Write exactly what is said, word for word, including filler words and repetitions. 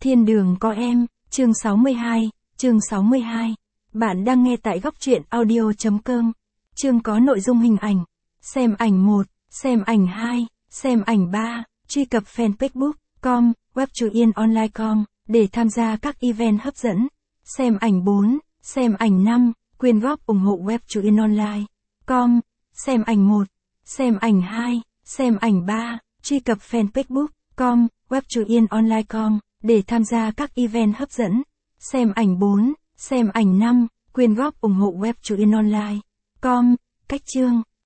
Thiên đường có em, chương sáu mươi hai, chương sáu mươi hai. Bạn đang nghe tại góc truyện audio chấm com. Chương có nội dung hình ảnh. Xem ảnh một, xem ảnh hai, xem ảnh ba, truy cập fanpage book chấm com, webchuyenonline chấm com, để tham gia các event hấp dẫn. Xem ảnh bốn, xem ảnh năm, quyên góp ủng hộ webchuyenonline chấm com. Xem ảnh một, xem ảnh hai, xem ảnh ba, truy cập fanpage book chấm com, webchuyenonline chấm com, để tham gia các event hấp dẫn. Xem ảnh bốn, xem ảnh năm, quyên góp ủng hộ webchuyenonline chấm com. Cách chương.